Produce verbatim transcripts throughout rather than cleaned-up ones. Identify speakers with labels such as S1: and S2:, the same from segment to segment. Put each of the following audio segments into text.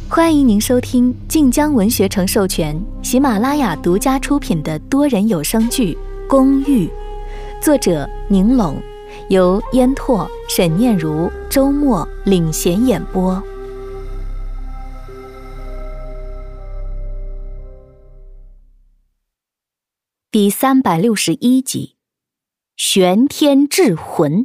S1: 欢迎您收听晋江文学城授权、喜马拉雅独家出品的多人有声剧《公寓》，作者宁拢，由烟拓、沈念如、周末领衔演播。第三百六十一集，玄天智魂。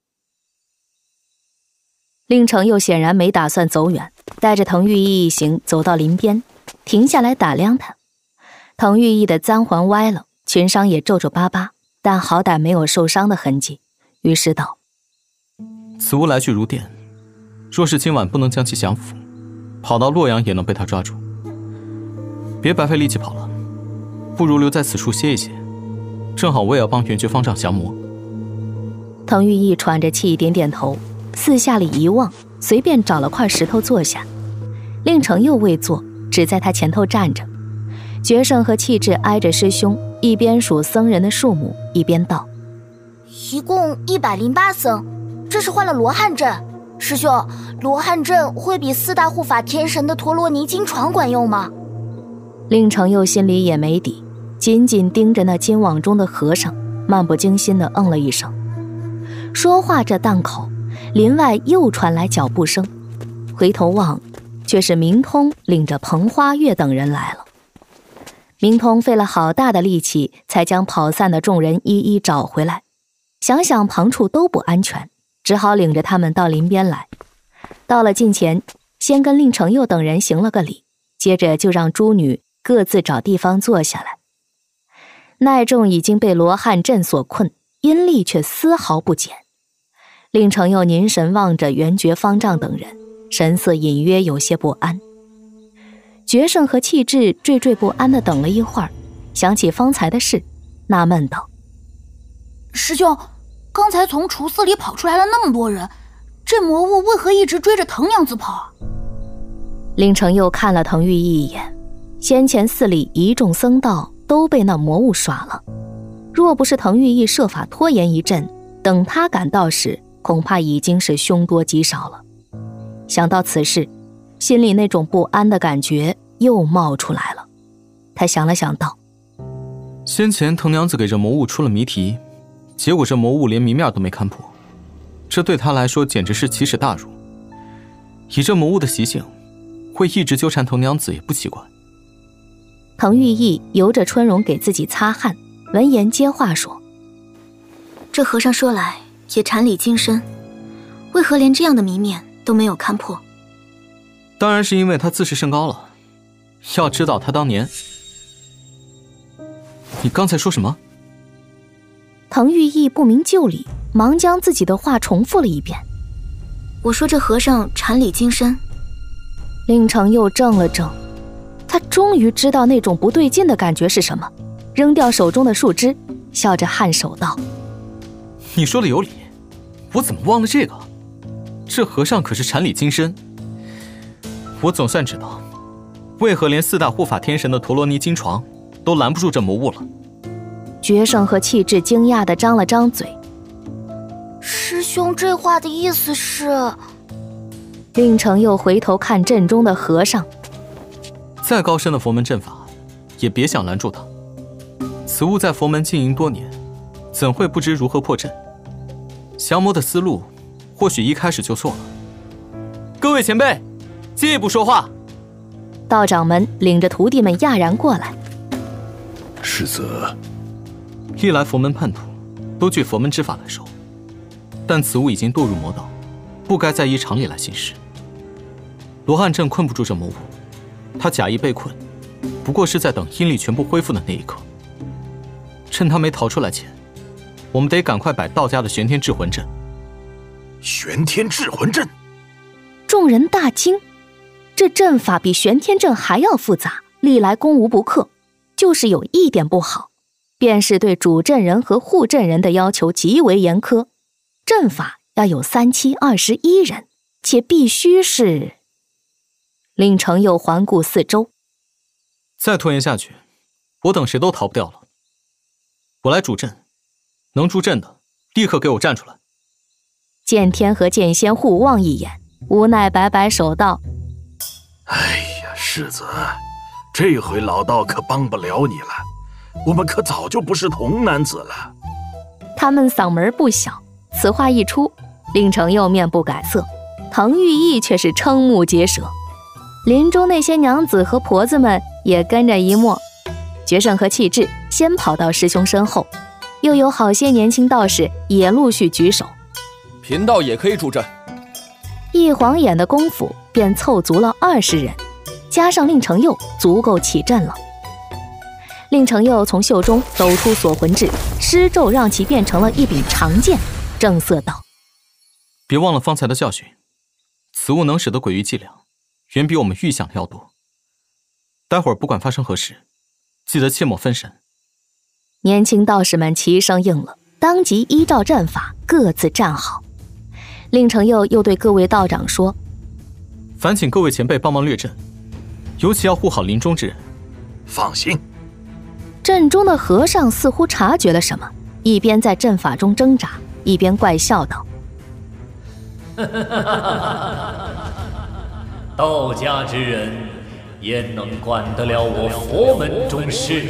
S1: 令程又显然没打算走远，带着滕玉义一行走到林边，停下来打量他。滕玉义的簪环歪了，裙裳也皱皱巴巴，但好歹没有受伤的痕迹，于是道：
S2: 此屋来去如电，若是今晚不能将其降服，跑到洛阳也能被他抓住。别白费力气跑了，不如留在此处歇一歇，正好我也要帮元觉方丈降魔。
S1: 滕玉义喘着气点点头，四下里一望，随便找了块石头坐下。令程又未坐，只在他前头站着。决胜和气质挨着师兄，一边数僧人的数目，一边道：
S3: 一共一百零八僧，这是换了罗汉阵。师兄，罗汉阵会比四大护法天神的陀罗尼金床管用吗？
S1: 令程又心里也没底，紧紧盯着那金网中的和尚，漫不经心地嗯了一声。说话这档口，林外又传来脚步声，回头望，却是明通领着彭花月等人来了。明通费了好大的力气，才将跑散的众人一一找回来。想想旁处都不安全，只好领着他们到林边来。到了近前，先跟令程佑等人行了个礼，接着就让诸女各自找地方坐下来。耐众已经被罗汉阵所困，阴力却丝毫不减。令程佑凝神望着元觉方丈等人，神色隐约有些不安。决胜和气质惴惴不安地等了一会儿，想起方才的事，纳闷道：
S3: 师兄，刚才从厨寺里跑出来了那么多人，这魔物为何一直追着滕娘子跑啊？
S1: 令程佑看了滕玉义一眼，先前寺里一众僧道都被那魔物耍了，若不是滕玉义设法拖延一阵，等他赶到时，恐怕已经是凶多吉少了。想到此事，心里那种不安的感觉又冒出来了。他想了想道：
S2: 先前滕娘子给这魔物出了谜题，结果这魔物连谜面都没看破，这对他来说简直是奇耻大辱。以这魔物的习性，会一直纠缠滕娘子也不奇怪。
S1: 滕玉义由着春容给自己擦汗，闻言接话说：
S4: 这和尚说来也禅理精深，为何连这样的谜面都没有看破？
S2: 当然是因为他自视甚高了。要知道他当年……你刚才说什么？
S1: 滕玉义不明就里，忙将自己的话重复了一遍。
S4: 我说这和尚禅理精深。
S1: 令程又怔了怔，他终于知道那种不对劲的感觉是什么，扔掉手中的树枝，笑着颔首道：
S2: 你说的有理，我怎么忘了这个？这和尚可是禅理精深。我总算知道，为何连四大护法天神的陀罗尼金床都拦不住这魔物了。
S1: 决胜和气质惊讶地张了张嘴。
S3: 师兄这话的意思是……
S1: 令程又回头看阵中的和尚，
S2: 再高深的佛门阵法，也别想拦住他。此物在佛门经营多年，怎会不知如何破阵？降魔的思路，或许一开始就错了。各位前辈，借一步说话。
S1: 道掌门领着徒弟们讶然过来。
S5: 世子，
S2: 历来佛门叛徒都据佛门之法来收，但此物已经堕入魔道，不该再依常理来行事。罗汉阵困不住这魔物，他假意被困，不过是在等阴力全部恢复的那一刻。趁他没逃出来前，我们得赶快摆道家的玄天智魂阵。
S5: 玄天智魂阵！
S1: 众人大惊，这阵法比玄天阵还要复杂，历来攻无不克。就是有一点不好，便是对主阵人和护阵人的要求极为严苛，阵法要有三七二十一人，且必须是……令程又环顾四周，
S2: 再拖延下去，我等谁都逃不掉了。我来主阵，能助阵的立刻给我站出来。
S1: 剑天和剑仙互望一眼，无奈摆摆手道：
S5: 哎呀，世子，这回老道可帮不了你了，我们可早就不是童男子了。
S1: 他们嗓门不小，此话一出，令程佑面不改色，滕玉义却是瞠目结舌。林中那些娘子和婆子们也跟着一默。决胜和气质先跑到师兄身后，又有好些年轻道士也陆续举手。
S6: 贫道也可以助阵。
S1: 一晃眼的功夫便凑足了二十人，加上令程佑，足够起阵了。令程佑从袖中抖出锁魂志，施咒让其变成了一柄长剑，正色道：
S2: 别忘了方才的教训，此物能使的鬼域伎俩远比我们预想的要多。待会儿不管发生何事，记得切莫分神。
S1: 年轻道士们齐声应了，当即依照阵法各自站好。令程佑又对各位道长说：
S2: 烦请各位前辈帮忙略阵，尤其要护好林中之人。
S5: 放心。
S1: 阵中的和尚似乎察觉了什么，一边在阵法中挣扎，一边怪笑道：
S7: 道家之人焉能管得了我佛门中事？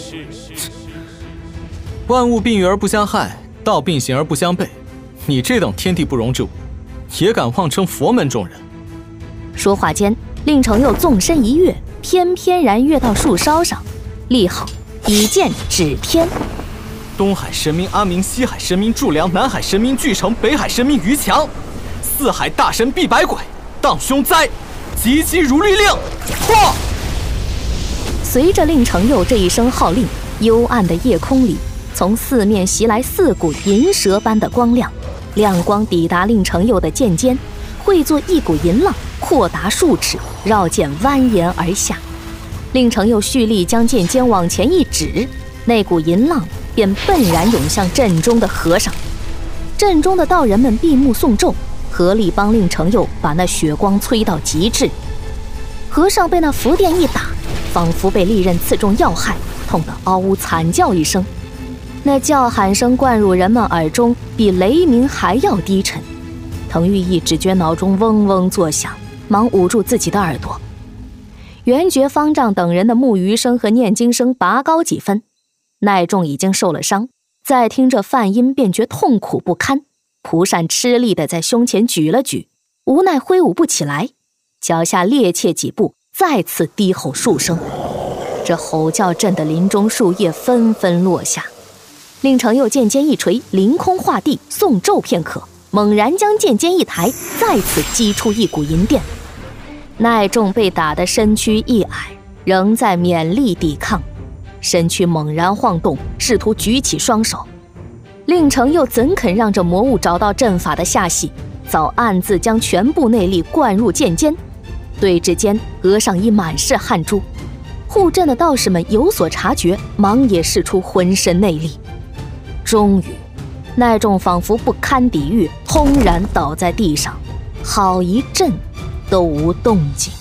S2: 万物并育而不相害，道并行而不相悖。你这等天地不容之物，也敢妄称佛门中人？
S1: 说话间，令程佑纵身一跃，翩翩然跃到树梢上，立好以剑指天。
S2: 东海神明阿明，西海神明祝良，南海神明巨成，北海神明于强，四海大神避百鬼，荡凶灾，急急如律令。嚯！
S1: 随着令程佑这一声号令，幽暗的夜空里从四面袭来四股银蛇般的光亮，亮光抵达令程佑的剑尖，汇作一股银浪，扩达数尺，绕剑蜿蜒而下。令程佑蓄力将剑尖往前一指，那股银浪便奔然涌向阵中的和尚。阵中的道人们闭目诵咒，合力帮令程佑把那血光催到极致。和尚被那符电一打，仿佛被利刃刺中要害，痛得嗷呜惨叫一声。那叫喊声灌入人们耳中，比雷鸣还要低沉。滕玉义只觉脑中嗡嗡作响，忙捂住自己的耳朵。元觉、方丈等人的木鱼声和念经声拔高几分。耐仲已经受了伤，再听这梵音便觉痛苦不堪，蒲扇吃力地在胸前举了举，无奈挥舞不起来，脚下趔趄几步，再次低吼数声。这吼叫震得林中树叶纷纷落下。令程佑剑尖一锤，凌空画地，诵咒片刻，猛然将剑尖一抬，再次击出一股银电。耐仲被打得身躯一矮，仍在勉力抵抗，身躯猛然晃动，试图举起双手。令程佑怎肯让这魔物找到阵法的下隙，早暗自将全部内力灌入剑尖。对峙间，额上已满是汗珠。护阵的道士们有所察觉，忙也使出浑身内力。终于，耐仲仿佛不堪抵御，轰然倒在地上，好一阵都无动静。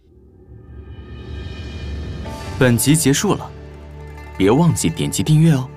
S8: 本集结束了，别忘记点击订阅哦。